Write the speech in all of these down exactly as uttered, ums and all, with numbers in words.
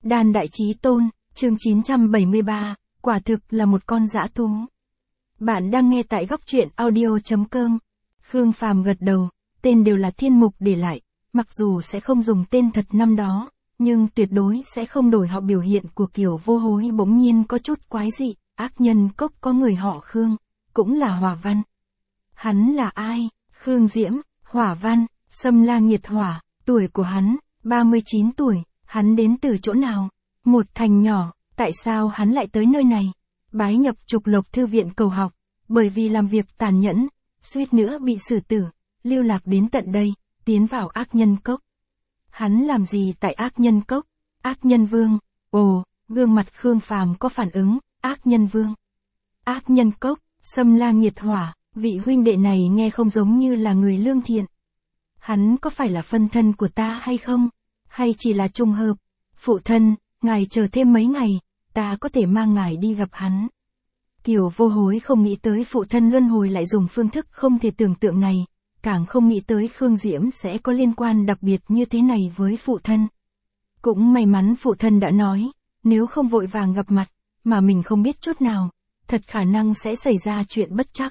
Đan Đại Chí Tôn, chương chín trăm bảy mươi ba, quả thực là một con dã thú. Bạn đang nghe tại góc truyện audio chấm com. Khương Phàm gật đầu, tên đều là Thiên Mục để lại, mặc dù sẽ không dùng tên thật năm đó, nhưng tuyệt đối sẽ không đổi họ. Biểu hiện của Kiều Vô Hối bỗng nhiên có chút quái dị. Ác nhân cốc có người họ Khương, cũng là Hỏa Văn. Hắn là ai? Khương Diễm, Hỏa Văn, Xâm La Nghiệt Hỏa, tuổi của hắn, ba mươi chín tuổi, hắn đến từ chỗ nào? Một thành nhỏ, tại sao hắn lại tới nơi này? Bái nhập Trục Lộc Thư viện cầu học, bởi vì làm việc tàn nhẫn, suýt nữa bị xử tử, lưu lạc đến tận đây, tiến vào ác nhân cốc. Hắn làm gì tại ác nhân cốc? Ác nhân vương, ồ, gương mặt Khương Phàm có phản ứng, ác nhân vương. Ác nhân cốc, Xâm La Nghiệt Hỏa, vị huynh đệ này nghe không giống như là người lương thiện. Hắn có phải là phân thân của ta hay không? Hay chỉ là trùng hợp? Phụ thân, ngài chờ thêm mấy ngày, ta có thể mang ngài đi gặp hắn. Kiều Vô Hối không nghĩ tới phụ thân luân hồi lại dùng phương thức không thể tưởng tượng này, càng không nghĩ tới Khương Diễm sẽ có liên quan đặc biệt như thế này với phụ thân. Cũng may mắn phụ thân đã nói, nếu không vội vàng gặp mặt, mà mình không biết chút nào, thật khả năng sẽ xảy ra chuyện bất trắc.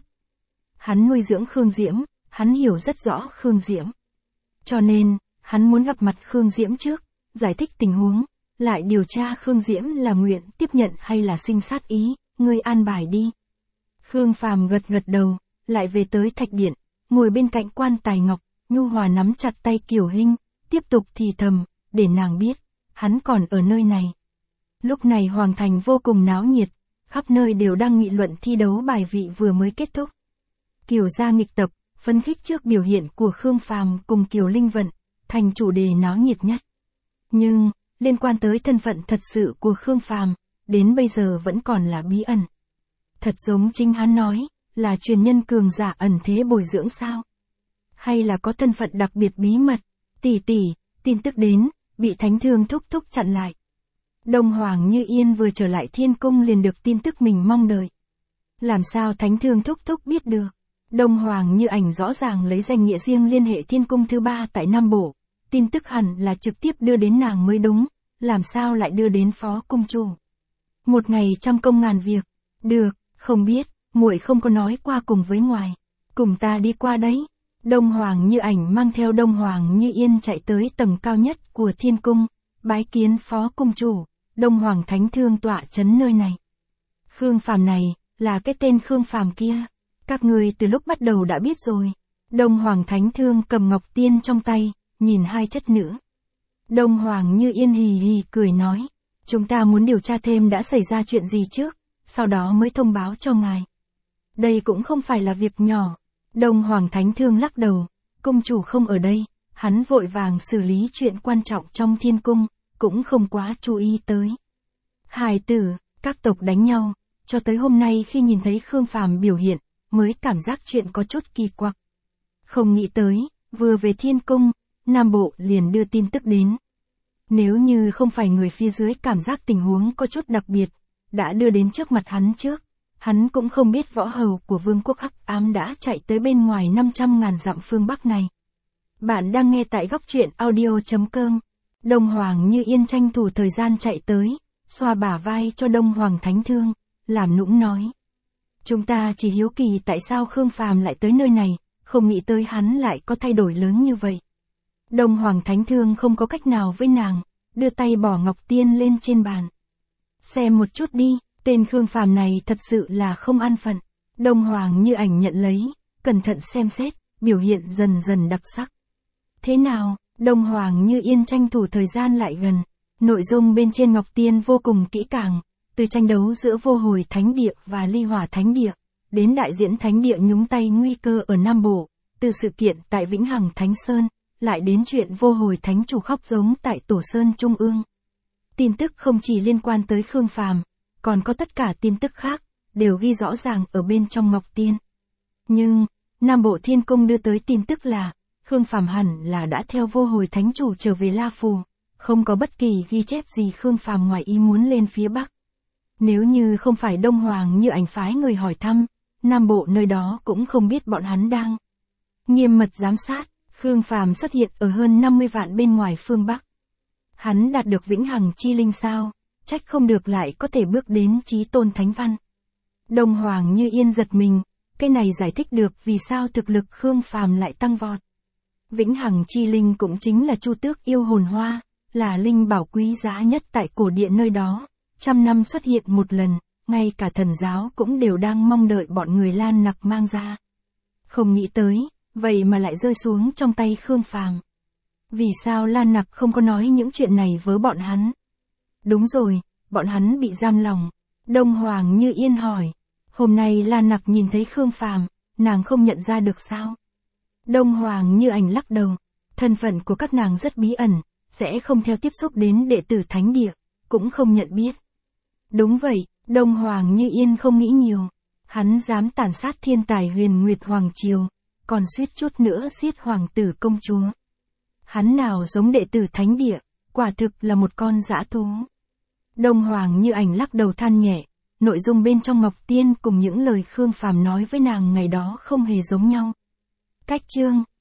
Hắn nuôi dưỡng Khương Diễm, hắn hiểu rất rõ Khương Diễm. Cho nên, hắn muốn gặp mặt Khương Diễm trước, giải thích tình huống, lại điều tra Khương Diễm là nguyện tiếp nhận hay là sinh sát ý, ngươi an bài đi. Khương Phàm gật gật đầu, lại về tới thạch điện, ngồi bên cạnh Quan Tài Ngọc, nhu hòa nắm chặt tay Kiều Hinh, tiếp tục thì thầm, để nàng biết, hắn còn ở nơi này. Lúc này Hoàng Thành vô cùng náo nhiệt, khắp nơi đều đang nghị luận thi đấu bài vị vừa mới kết thúc. Kiều gia nghịch tập, phấn khích trước biểu hiện của Khương Phàm cùng Kiều Linh Vận, thành chủ đề náo nhiệt nhất. Nhưng, liên quan tới thân phận thật sự của Khương Phàm, đến bây giờ vẫn còn là bí ẩn. Thật giống chính hắn nói, là truyền nhân cường giả ẩn thế bồi dưỡng sao? Hay là có thân phận đặc biệt bí mật? Tỷ tỷ, tin tức đến, bị Thánh Thương thúc thúc chặn lại. Đông Hoàng Như Yên vừa trở lại Thiên Cung liền được tin tức mình mong đợi. Làm sao Thánh Thương thúc thúc biết được? Đông Hoàng Như Ảnh rõ ràng lấy danh nghĩa riêng liên hệ Thiên Cung thứ ba tại Nam Bộ, tin tức hẳn là trực tiếp đưa đến nàng mới đúng, làm sao lại đưa đến Phó Cung chủ? Một ngày trăm công ngàn việc, được, không biết, muội không có nói qua cùng với ngoài, cùng ta đi qua đấy. Đông Hoàng Như Ảnh mang theo Đông Hoàng Như Yên chạy tới tầng cao nhất của Thiên Cung, bái kiến Phó Cung chủ, Đông Hoàng Thánh Thương tọa chấn nơi này. Khương Phàm này, là cái tên Khương Phàm kia. Các người từ lúc bắt đầu đã biết rồi. Đông Hoàng Thánh Thương cầm ngọc tiên trong tay, nhìn hai chất nữ. Đông Hoàng Như Yên hì hì cười nói, chúng ta muốn điều tra thêm đã xảy ra chuyện gì trước, sau đó mới thông báo cho ngài. Đây cũng không phải là việc nhỏ. Đông Hoàng Thánh Thương lắc đầu, cung chủ không ở đây, hắn vội vàng xử lý chuyện quan trọng trong Thiên Cung, cũng không quá chú ý tới. Hài tử, các tộc đánh nhau, cho tới hôm nay khi nhìn thấy Khương Phàm biểu hiện, mới cảm giác chuyện có chút kỳ quặc. Không nghĩ tới, vừa về Thiên Cung, Nam Bộ liền đưa tin tức đến. Nếu như không phải người phía dưới cảm giác tình huống có chút đặc biệt, đã đưa đến trước mặt hắn trước, hắn cũng không biết võ hầu của Vương quốc Hắc Ám đã chạy tới bên ngoài năm trăm ngàn dặm phương Bắc này. Bạn đang nghe tại góc truyện audio chấm com. Đông Hoàng Như Yên tranh thủ thời gian chạy tới, xoa bả vai cho Đông Hoàng Thánh Thương, làm nũng nói. Chúng ta chỉ hiếu kỳ tại sao Khương Phàm lại tới nơi này, không nghĩ tới hắn lại có thay đổi lớn như vậy. Đông Hoàng Thánh Thương không có cách nào với nàng, đưa tay bỏ ngọc tiên lên trên bàn. Xem một chút đi, tên Khương Phàm này thật sự là không an phận. Đông Hoàng Như Ảnh nhận lấy, cẩn thận xem xét, biểu hiện dần dần đặc sắc. Thế nào? Đông Hoàng Như Yên tranh thủ thời gian lại gần. Nội dung bên trên ngọc tiên vô cùng kỹ càng, từ tranh đấu giữa Vô Hồi Thánh Địa và Ly Hỏa Thánh Địa, đến đại diễn Thánh Địa nhúng tay nguy cơ ở Nam Bộ, từ sự kiện tại Vĩnh Hằng Thánh Sơn, lại đến chuyện Vô Hồi Thánh Chủ khóc giống tại Tổ Sơn Trung ương. Tin tức không chỉ liên quan tới Khương Phàm, còn có tất cả tin tức khác, đều ghi rõ ràng ở bên trong ngọc tiên. Nhưng, Nam Bộ Thiên Cung đưa tới tin tức là, Khương Phàm hẳn là đã theo Vô Hồi Thánh Chủ trở về La Phù, không có bất kỳ ghi chép gì Khương Phàm ngoài ý muốn lên phía Bắc. Nếu như không phải Đông Hoàng Như Ảnh phái người hỏi thăm, Nam Bộ nơi đó cũng không biết bọn hắn đang nghiêm mật giám sát. Khương Phàm xuất hiện ở hơn năm mươi vạn bên ngoài phương Bắc. Hắn đạt được vĩnh hằng chi linh sao, trách không được lại có thể bước đến chí tôn thánh văn. Đông Hoàng Như Yên giật mình, cái này giải thích được vì sao thực lực Khương Phàm lại tăng vọt. Vĩnh hằng chi linh cũng chính là Chu Tước yêu hồn hoa, là linh bảo quý giá nhất tại cổ địa nơi đó, trăm năm xuất hiện một lần, ngay cả thần giáo cũng đều đang mong đợi bọn người Lan Nặc mang ra. Không nghĩ tới, vậy mà lại rơi xuống trong tay Khương Phàm. Vì sao Lan Nặc không có nói những chuyện này với bọn hắn? Đúng rồi, bọn hắn bị giam lòng. Đông Hoàng Như Yên hỏi. Hôm nay Lan Nặc nhìn thấy Khương Phàm, nàng không nhận ra được sao? Đông Hoàng Như Ảnh lắc đầu. Thân phận của các nàng rất bí ẩn, sẽ không theo tiếp xúc đến đệ tử thánh địa, cũng không nhận biết. Đúng vậy, Đông Hoàng Như Yên không nghĩ nhiều. Hắn dám tàn sát thiên tài Huyền Nguyệt Hoàng Triều, còn suýt chút nữa giết hoàng tử công chúa. Hắn nào giống đệ tử thánh địa, quả thực là một con dã thú. Đông Hoàng Như Ảnh lắc đầu than nhẹ, nội dung bên trong Ngọc Tiên cùng những lời Khương Phàm nói với nàng ngày đó không hề giống nhau. Cách chương